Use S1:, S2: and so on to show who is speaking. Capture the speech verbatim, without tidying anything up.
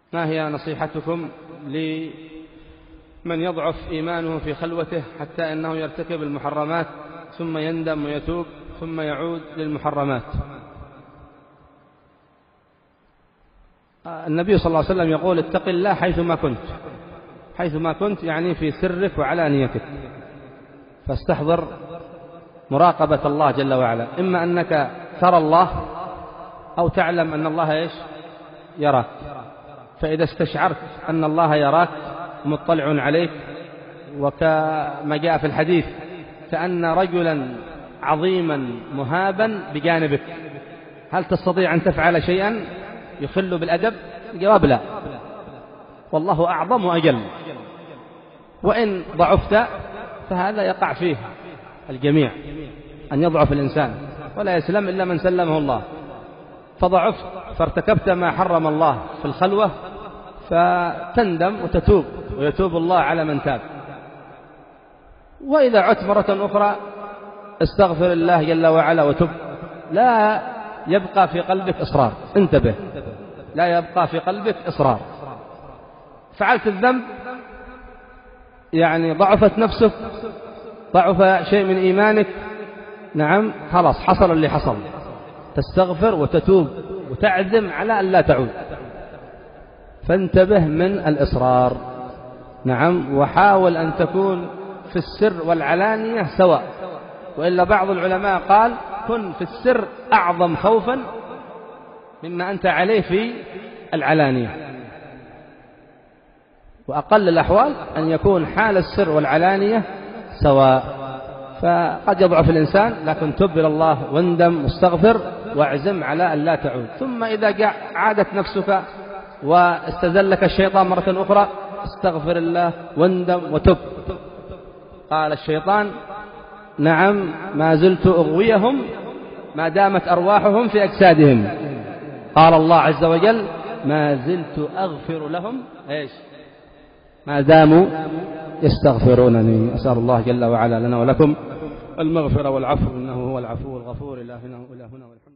S1: ما هي نصيحتكم لمن يضعف إيمانه في خلوته حتى أنه يرتكب المحرمات ثم يندم ويتوب ثم يعود للمحرمات؟ النبي صلى الله عليه وسلم يقول: اتق الله حيثما كنت. حيثما كنت يعني في سرك وعلانيتك، فاستحضر مراقبة الله جل وعلا، إما أنك ترى الله أو تعلم أن الله إيش يراك. فإذا استشعرت أن الله يراك مطلع عليك، وكما جاء في الحديث كأن رجلا عظيما مهابا بجانبك، هل تستطيع أن تفعل شيئا يخل بالأدب؟ الجواب لا، والله أعظم وأجل. وإن ضعفت فهذا يقع فيه الجميع، أن يضعف الإنسان ولا يسلم إلا من سلمه الله. فضعفت فارتكبت ما حرم الله في الخلوة، فتندم وتتوب، ويتوب الله على من تاب. وإذا عدت مرة أخرى استغفر الله جل وعلا وتب. لا يبقى في قلبك إصرار، انتبه، لا يبقى في قلبك إصرار. فعلت الذنب، يعني ضعفت نفسك، ضعف شيء من إيمانك، نعم خلاص حصل اللي حصل، تستغفر وتتوب وتعزم على أن لا تعود. فانتبه من الإصرار، نعم، وحاول أن تكون في السر والعلانية سواء. وإلا بعض العلماء قال: كن في السر أعظم خوفا مما أنت عليه في العلانية. وأقل الأحوال أن يكون حال السر والعلانية سواء. فقد يضعف الإنسان، لكن تب إلى الله واندم واستغفر واعزم على أن لا تعود. ثم إذا عادت نفسك واستزلك الشيطان مرة أخرى، استغفر الله واندم وتب. قال الشيطان: نعم ما زلت أغويهم ما دامت أرواحهم في أجسادهم. قال الله عز وجل: ما زلت أغفر لهم إيش ما داموا يستغفرونني. أسأل الله جل وعلا لنا ولكم المغفرة والعفو، إنه هو العفو الغفور. إلهنا وإلهنا